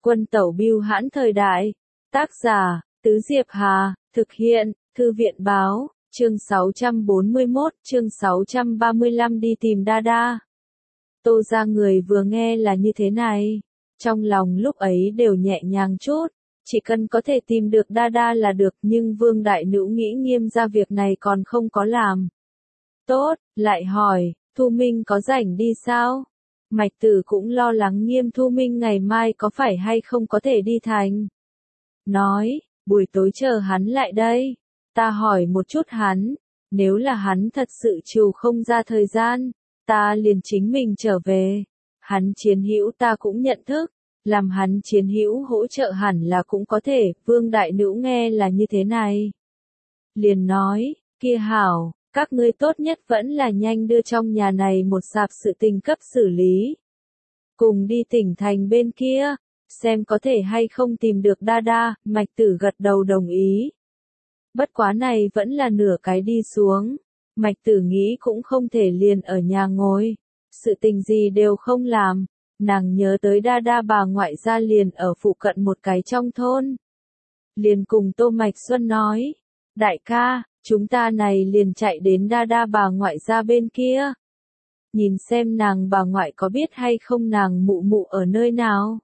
Quân tẩu bưu hãn thời đại. Tác giả, Tứ Diệp Hà, thực hiện, Thư viện báo, chương 641, chương 635 đi tìm Đa. Tô ra người vừa nghe là như thế này. Trong lòng lúc ấy đều nhẹ nhàng chút, chỉ cần có thể tìm được Đa là được, nhưng Vương Đại Nữ nghĩ Nghiêm ra việc này còn không có làm. Tốt, lại hỏi, Thu Minh có rảnh đi sao? Mạch Tử cũng lo lắng Nghiêm Thu Minh ngày mai có phải hay không có thể đi thành. Nói, buổi tối chờ hắn lại đây. Ta hỏi một chút hắn, nếu là hắn thật sự chịu không ra thời gian, ta liền chính mình trở về. Hắn chiến hữu ta cũng nhận thức, làm hắn chiến hữu hỗ trợ hẳn là cũng có thể. Vương Đại Nữ nghe là như thế này. Liền nói, kia hảo, các ngươi tốt nhất vẫn là nhanh đưa trong nhà này một sạp sự tình cấp xử lý. Cùng đi tỉnh thành bên kia, xem có thể hay không tìm được Đa. Mạch Tử gật đầu đồng ý. Bất quá này vẫn là nửa cái đi xuống. Mạch Tử nghĩ cũng không thể liền ở nhà ngồi, sự tình gì đều không làm. Nàng nhớ tới Đa bà ngoại gia liền ở phụ cận một cái trong thôn. Liền cùng Tô Mạch Xuân nói, đại ca, chúng ta này liền chạy đến Đa bà ngoại gia bên kia. Nhìn xem nàng bà ngoại có biết hay không nàng mụ mụ ở nơi nào.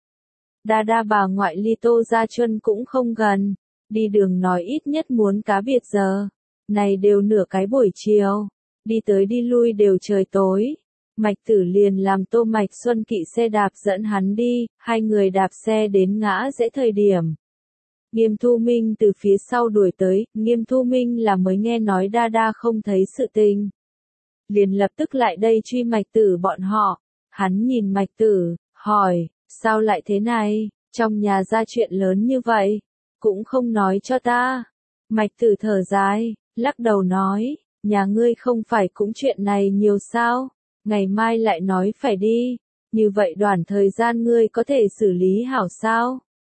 Đa bà ngoại ly Tô gia chân cũng không gần, đi đường nói ít nhất muốn cá biệt giờ. Này đều nửa cái buổi chiều, đi tới đi lui đều trời tối. Mạch Tử liền làm Tô Mạch Xuân kỵ xe đạp dẫn hắn đi, hai người đạp xe đến ngã rẽ thời điểm. Nghiêm Thu Minh từ phía sau đuổi tới, Nghiêm Thu Minh là mới nghe nói Đa không thấy sự tình. Liền lập tức lại đây truy Mạch Tử bọn họ. Hắn nhìn Mạch Tử, hỏi, sao lại thế này, trong nhà ra chuyện lớn như vậy, cũng không nói cho ta. Mạch Tử thở dài, lắc đầu nói, nhà ngươi không phải cũng chuyện này nhiều sao, ngày mai lại nói phải đi, như vậy đoạn thời gian ngươi có thể xử lý hảo sao?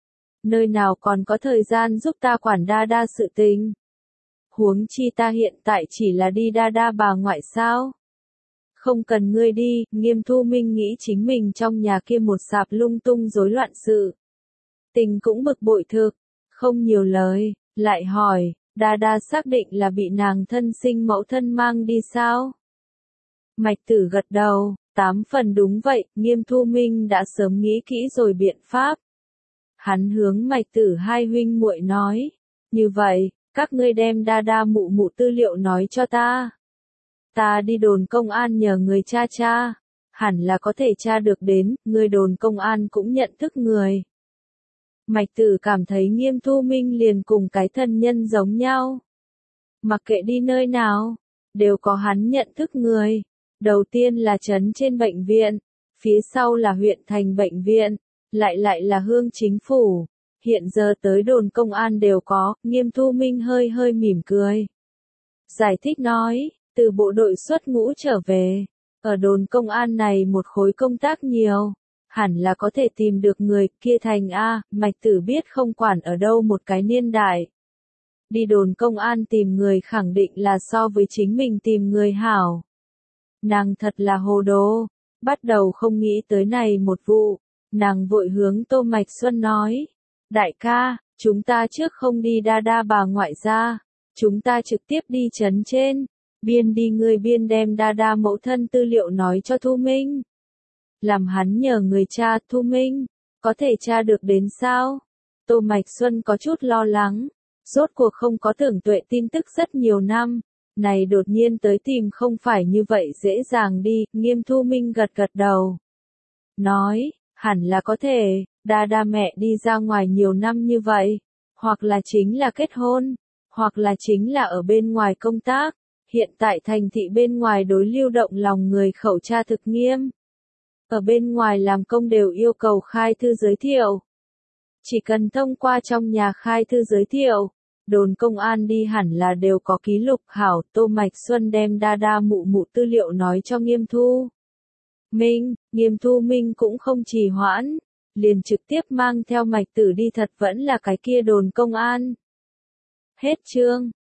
Nơi nào còn có thời gian giúp ta quản Đa sự tình? Huống chi ta hiện tại chỉ là đi Đa bà ngoại sao? Không cần ngươi đi. Nghiêm Thu Minh nghĩ chính mình trong nhà kia một sạp lung tung rối loạn sự. Tình cũng bực bội thực, không nhiều lời, lại hỏi, Đa xác định là bị nàng thân sinh mẫu thân mang đi sao? Mạch Tử gật đầu, 8 phần đúng vậy. Nghiêm Thu Minh đã sớm nghĩ kỹ rồi biện pháp. Hắn hướng Mạch Tử hai huynh muội nói, như vậy, các ngươi đem Đa mụ mụ tư liệu nói cho ta. Ta đi đồn công an nhờ người tra, hẳn là có thể tra được đến, người đồn công an cũng nhận thức người. Mạch Tử cảm thấy Nghiêm Thu Minh liền cùng cái thân nhân giống nhau. Mặc kệ đi nơi nào, đều có hắn nhận thức người. Đầu tiên là trấn trên bệnh viện, phía sau là huyện thành bệnh viện, lại là hương chính phủ. Hiện giờ tới đồn công an đều có. Nghiêm Thu Minh hơi mỉm cười. Giải thích nói, từ bộ đội xuất ngũ trở về, ở đồn công an này một khối công tác nhiều, hẳn là có thể tìm được người kia thành A. Mạch Tử biết không quản ở đâu một cái niên đại. Đi đồn công an tìm người khẳng định là so với chính mình tìm người hảo. Nàng thật là hồ đồ, bắt đầu không nghĩ tới này một vụ, nàng vội hướng Tô Mạch Xuân nói, đại ca, chúng ta trước không đi Đa bà ngoại ra, chúng ta trực tiếp đi trấn trên, biên đi người biên đem Đa mẫu thân tư liệu nói cho Thu Minh. Làm hắn nhờ người tra. Thu Minh, có thể tra được đến sao? Tô Mạch Xuân có chút lo lắng, rốt cuộc không có Tưởng Tuệ tin tức rất nhiều năm. Này đột nhiên tới tìm không phải như vậy dễ dàng đi. Nghiêm Thu Minh gật đầu. Nói, hẳn là có thể, Đa mẹ đi ra ngoài nhiều năm như vậy, hoặc là chính là kết hôn, hoặc là chính là ở bên ngoài công tác. Hiện tại thành thị bên ngoài đối lưu động lòng người khẩu tra thực nghiêm. Ở bên ngoài làm công đều yêu cầu khai thư giới thiệu. Chỉ cần thông qua trong nhà khai thư giới thiệu, đồn công an đi hẳn là đều có ký lục hảo. Tô Mạch Xuân đem Đa mụ mụ tư liệu nói cho Nghiêm Thu Minh. Nghiêm Thu Minh cũng không trì hoãn, liền trực tiếp mang theo Mạch Tử đi, thật vẫn là cái kia đồn công an. Hết chương.